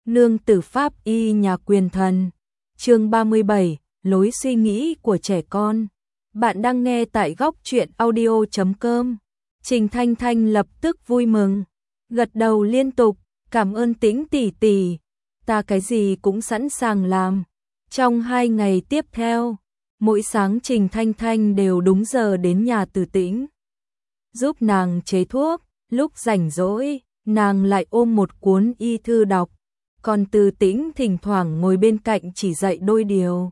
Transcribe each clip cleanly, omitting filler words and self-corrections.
Nương tử pháp y nhà quyền thần. Chương 37, lối suy nghĩ của trẻ con. Bạn đang nghe tại góc truyện audio.com. Trình Thanh Thanh lập tức vui mừng, gật đầu liên tục, cảm ơn Tĩnh tỷ tỷ, ta cái gì cũng sẵn sàng làm. Trong 2 ngày tiếp theo, mỗi sáng Trình Thanh Thanh đều đúng giờ đến nhà Từ Tĩnh, giúp nàng chế thuốc, lúc rảnh rỗi, nàng lại ôm một cuốn y thư đọc, còn Từ Tĩnh thỉnh thoảng ngồi bên cạnh chỉ dạy đôi điều.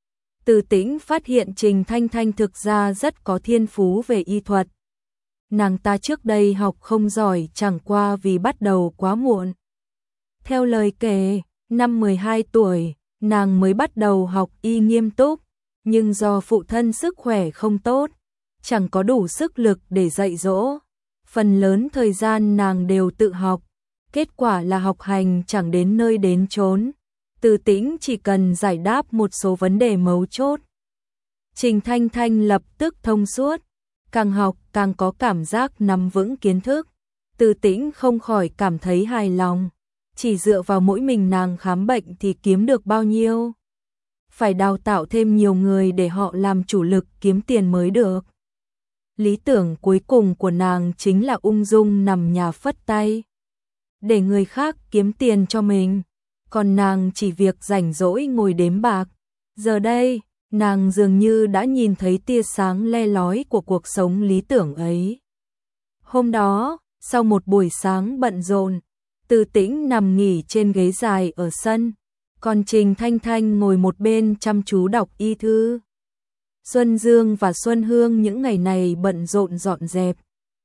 Từ Tĩnh phát hiện Trình Thanh Thanh thực ra rất có thiên phú về y thuật. Nàng ta trước đây học không giỏi chẳng qua vì bắt đầu quá muộn. Theo lời kể, năm 12 tuổi, nàng mới bắt đầu học y nghiêm túc, nhưng do phụ thân sức khỏe không tốt, chẳng có đủ sức lực để dạy dỗ. Phần lớn thời gian nàng đều tự học, kết quả là học hành chẳng đến nơi đến chốn. Từ Tĩnh chỉ cần giải đáp một số vấn đề mấu chốt, Trình Thanh Thanh lập tức thông suốt, càng học càng có cảm giác nắm vững kiến thức. Từ Tĩnh không khỏi cảm thấy hài lòng, chỉ dựa vào mỗi mình nàng khám bệnh thì kiếm được bao nhiêu? Phải đào tạo thêm nhiều người để họ làm chủ lực kiếm tiền mới được. Lý tưởng cuối cùng của nàng chính là ung dung nằm nhà phất tay, để người khác kiếm tiền cho mình, còn nàng chỉ việc rảnh rỗi ngồi đếm bạc. Giờ đây, nàng dường như đã nhìn thấy tia sáng le lói của cuộc sống lý tưởng ấy. Hôm đó, sau một buổi sáng bận rộn, Từ Tĩnh nằm nghỉ trên ghế dài ở sân, còn Trình Thanh Thanh ngồi một bên chăm chú đọc y thư. Xuân Dương và Xuân Hương những ngày này bận rộn dọn dẹp,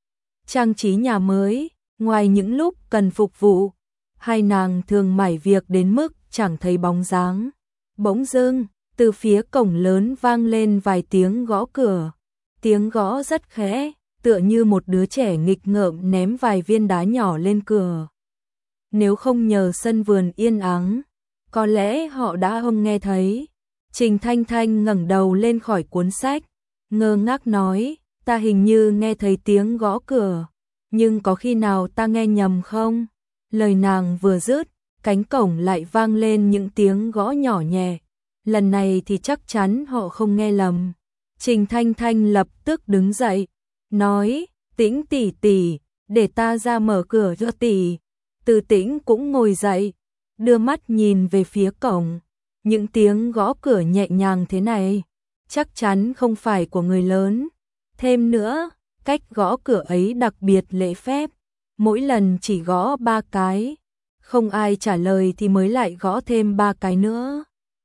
trang trí nhà mới, ngoài những lúc cần phục vụ, hai nàng thường mải việc đến mức chẳng thấy bóng dáng. Bỗng dưng, từ phía cổng lớn vang lên vài tiếng gõ cửa, tiếng gõ rất khẽ, tựa như một đứa trẻ nghịch ngợm ném vài viên đá nhỏ lên cửa. Nếu không nhờ sân vườn yên ắng, có lẽ họ đã không nghe thấy. Trình Thanh Thanh ngẩng đầu lên khỏi cuốn sách, ngơ ngác nói, ta hình như nghe thấy tiếng gõ cửa, nhưng có khi nào ta nghe nhầm không? Lời nàng vừa dứt, cánh cổng lại vang lên những tiếng gõ nhỏ nhẹ. Lần này thì chắc chắn họ không nghe lầm. Trình Thanh Thanh lập tức đứng dậy, nói, Tĩnh tỷ tỷ, để ta ra mở cửa cho tỷ. Từ Tĩnh cũng ngồi dậy, đưa mắt nhìn về phía cổng. Những tiếng gõ cửa nhẹ nhàng thế này, chắc chắn không phải của người lớn. Thêm nữa, cách gõ cửa ấy đặc biệt lễ phép, mỗi lần chỉ gõ 3 cái, không ai trả lời thì mới lại gõ thêm 3 cái nữa.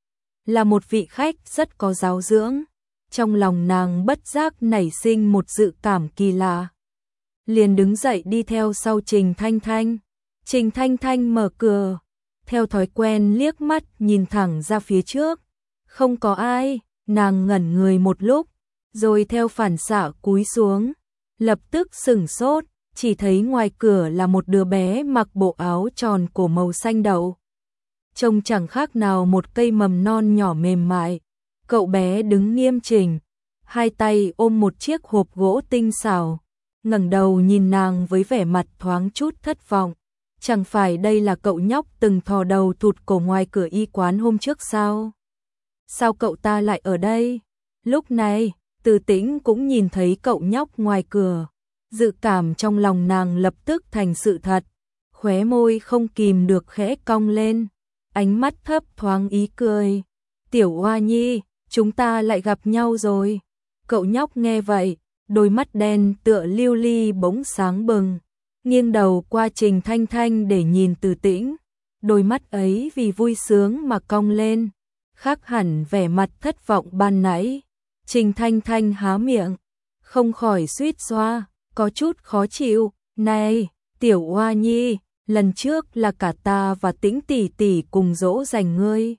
Là một vị khách rất có giáo dưỡng, trong lòng nàng bất giác nảy sinh một dự cảm kỳ lạ. Liền đứng dậy đi theo sau Trình Thanh Thanh. Trình Thanh Thanh mở cửa, theo thói quen liếc mắt nhìn thẳng ra phía trước. Không có ai, nàng ngẩn người một lúc, rồi theo phản xạ cúi xuống, lập tức sửng sốt, chỉ thấy ngoài cửa là một đứa bé mặc bộ áo tròn cổ màu xanh đậu. Trông chẳng khác nào một cây mầm non nhỏ mềm mại. Cậu bé đứng nghiêm chỉnh, hai tay ôm một chiếc hộp gỗ tinh xảo, ngẩng đầu nhìn nàng với vẻ mặt thoáng chút thất vọng. Chẳng phải đây là cậu nhóc từng thò đầu thụt cổ ngoài cửa y quán hôm trước sao? Sao cậu ta lại ở đây? Lúc này, Từ Tĩnh cũng nhìn thấy cậu nhóc ngoài cửa. Dự cảm trong lòng nàng lập tức thành sự thật, khóe môi không kìm được khẽ cong lên, ánh mắt thấp thoáng ý cười. Tiểu Hoa Nhi, chúng ta lại gặp nhau rồi. Cậu nhóc nghe vậy, đôi mắt đen tựa lưu ly bỗng sáng bừng, nghiêng đầu qua Trình Thanh Thanh để nhìn Từ Tĩnh. Đôi mắt ấy vì vui sướng mà cong lên, khác hẳn vẻ mặt thất vọng ban nãy. Trình Thanh Thanh há miệng, không khỏi suýt xoa, có chút khó chịu. Này, Tiểu Hoa Nhi, lần trước là cả ta và Tĩnh tỷ tỷ cùng dỗ dành ngươi,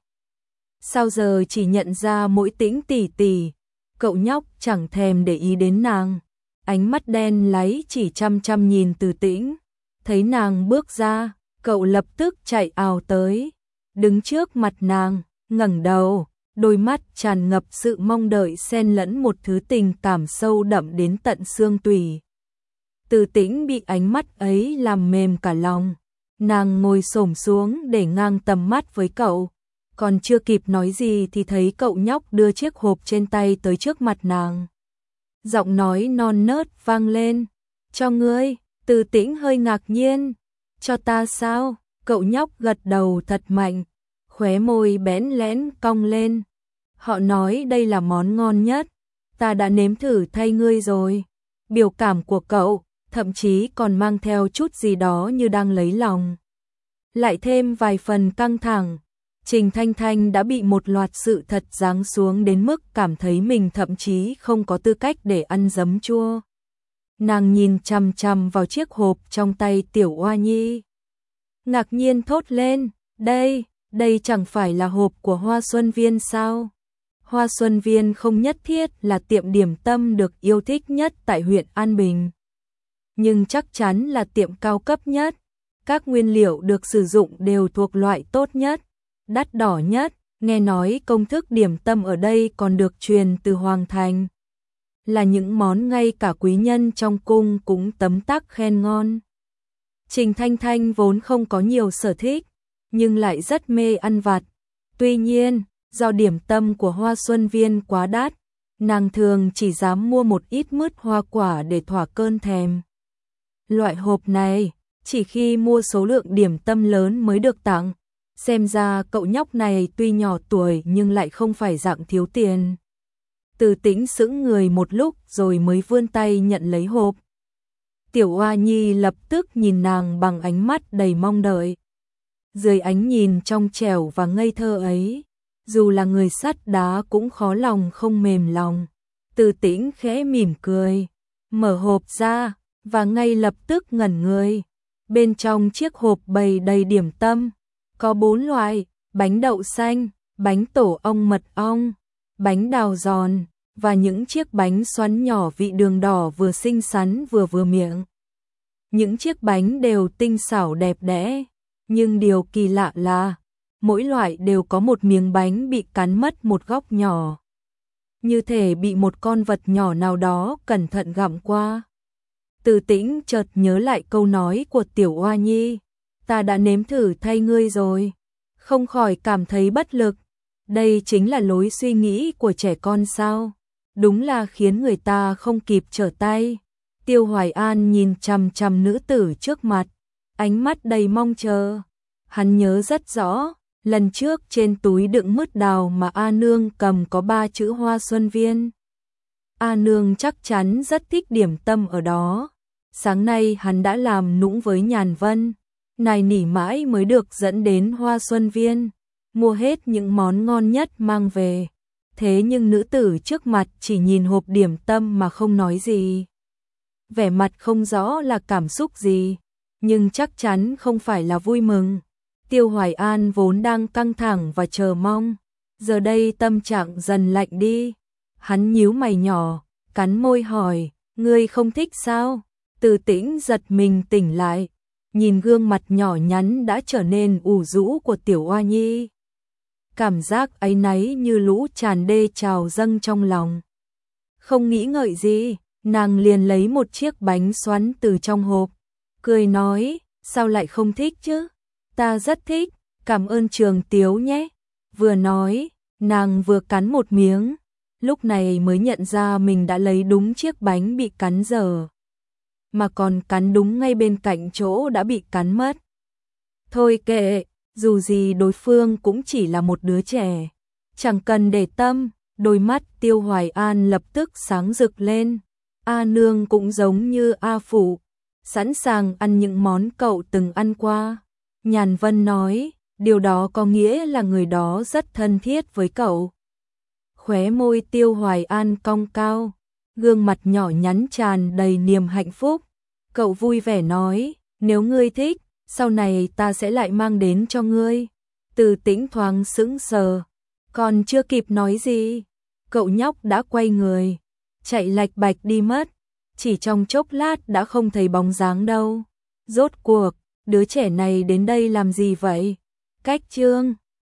sao giờ chỉ nhận ra mỗi Tĩnh tỷ tỷ? Cậu nhóc chẳng thèm để ý đến nàng, ánh mắt đen láy chỉ chăm chăm nhìn Từ Tĩnh. Thấy nàng bước ra, cậu lập tức chạy ào tới, đứng trước mặt nàng, ngẩng đầu, đôi mắt tràn ngập sự mong đợi xen lẫn một thứ tình cảm sâu đậm đến tận xương tủy. Từ Tĩnh bị ánh mắt ấy làm mềm cả lòng, Nàng ngồi xổm xuống để ngang tầm mắt với cậu. Còn chưa kịp nói gì thì thấy cậu nhóc đưa chiếc hộp trên tay tới trước mặt nàng. Giọng nói non nớt vang lên. Cho ngươi. Từ Tĩnh hơi ngạc nhiên. Cho ta sao? Cậu nhóc gật đầu thật mạnh. Khóe môi bẽn lẽn cong lên. Họ nói đây là món ngon nhất. Ta đã nếm thử thay ngươi rồi. Biểu cảm của cậu thậm chí còn mang theo chút gì đó như đang lấy lòng. Lại thêm vài phần căng thẳng. Trình Thanh Thanh đã bị một loạt sự thật giáng xuống đến mức cảm thấy mình thậm chí không có tư cách để ăn giấm chua. Nàng nhìn chằm chằm vào chiếc hộp trong tay Tiểu Oa Nhi. Ngạc nhiên thốt lên, đây chẳng phải là hộp của Hoa Xuân Viên sao? Hoa Xuân Viên không nhất thiết là tiệm điểm tâm được yêu thích nhất tại huyện An Bình. Nhưng chắc chắn là tiệm cao cấp nhất. Các nguyên liệu được sử dụng đều thuộc loại tốt nhất, đắt đỏ nhất. Nghe nói công thức điểm tâm ở đây còn được truyền từ Hoàng Thành. Là những món ngay cả quý nhân trong cung cũng tấm tắc khen ngon. Trình Thanh Thanh vốn không có nhiều sở thích, nhưng lại rất mê ăn vặt. Tuy nhiên, do điểm tâm của Hoa Xuân Viên quá đắt, nàng thường chỉ dám mua một ít mứt hoa quả để thỏa cơn thèm. Loại hộp này, chỉ khi mua số lượng điểm tâm lớn mới được tặng. Xem ra cậu nhóc này tuy nhỏ tuổi nhưng lại không phải dạng thiếu tiền. Từ Tĩnh sững người một lúc rồi mới vươn tay nhận lấy hộp. Tiểu Oa Nhi lập tức nhìn nàng bằng ánh mắt đầy mong đợi. Dưới ánh nhìn trong trẻo và ngây thơ ấy, dù là người sắt đá cũng khó lòng không mềm lòng. Từ Tĩnh khẽ mỉm cười, mở hộp ra và ngay lập tức ngẩn người. Bên trong chiếc hộp bày đầy điểm tâm, có 4 loại: bánh đậu xanh, bánh tổ ong mật ong, bánh đào giòn và những chiếc bánh xoắn nhỏ vị đường đỏ vừa xinh xắn vừa miệng. Những chiếc bánh đều tinh xảo đẹp đẽ, nhưng điều kỳ lạ là mỗi loại đều có một miếng bánh bị cắn mất một góc nhỏ, như thể bị một con vật nhỏ nào đó cẩn thận gặm qua. Từ Tĩnh chợt nhớ lại câu nói của Tiểu Oa Nhi, ta đã nếm thử thay ngươi rồi, không khỏi cảm thấy bất lực. Đây chính là lối suy nghĩ của trẻ con sao? Đúng là khiến người ta không kịp trở tay. Tiêu Hoài An nhìn chằm chằm nữ tử trước mặt, ánh mắt đầy mong chờ. Hắn nhớ rất rõ, lần trước trên túi đựng mứt đào mà A Nương cầm có 3 chữ Hoa Xuân Viên. A Nương chắc chắn rất thích điểm tâm ở đó. Sáng nay hắn đã làm nũng với Nhàn Vân, nài nỉ mãi mới được dẫn đến Hoa Xuân Viên, mua hết những món ngon nhất mang về. Thế nhưng nữ tử trước mặt chỉ nhìn hộp điểm tâm mà không nói gì. Vẻ mặt không rõ là cảm xúc gì, nhưng chắc chắn không phải là vui mừng. Tiêu Hoài An vốn đang căng thẳng và chờ mong, giờ đây tâm trạng dần lạnh đi. Hắn nhíu mày nhỏ, cắn môi hỏi, ngươi không thích sao? Từ Tĩnh giật mình tỉnh lại, nhìn gương mặt nhỏ nhắn đã trở nên ủ rũ của Tiểu Oa Nhi. Cảm giác áy náy như lũ tràn đê trào dâng trong lòng. Không nghĩ ngợi gì, nàng liền lấy một chiếc bánh xoắn từ trong hộp, cười nói, sao lại không thích chứ? Ta rất thích, cảm ơn Trường Tiếu nhé. Vừa nói, nàng vừa cắn một miếng, lúc này mới nhận ra mình đã lấy đúng chiếc bánh bị cắn dở, mà còn cắn đúng ngay bên cạnh chỗ đã bị cắn mất. Thôi kệ, dù gì đối phương cũng chỉ là một đứa trẻ, chẳng cần để tâm. Đôi mắt Tiêu Hoài An lập tức sáng rực lên. A Nương cũng giống như A Phụ, sẵn sàng ăn những món cậu từng ăn qua. Nhàn Vân nói, điều đó có nghĩa là người đó rất thân thiết với cậu. Khóe môi Tiêu Hoài An cong cao, gương mặt nhỏ nhắn tràn đầy niềm hạnh phúc. Cậu vui vẻ nói, nếu ngươi thích, sau này ta sẽ lại mang đến cho ngươi. Từ Tĩnh thoáng sững sờ, còn chưa kịp nói gì, cậu nhóc đã quay người, chạy lạch bạch đi mất. Chỉ trong chốc lát đã không thấy bóng dáng đâu. Rốt cuộc, đứa trẻ này đến đây làm gì vậy? Cách chương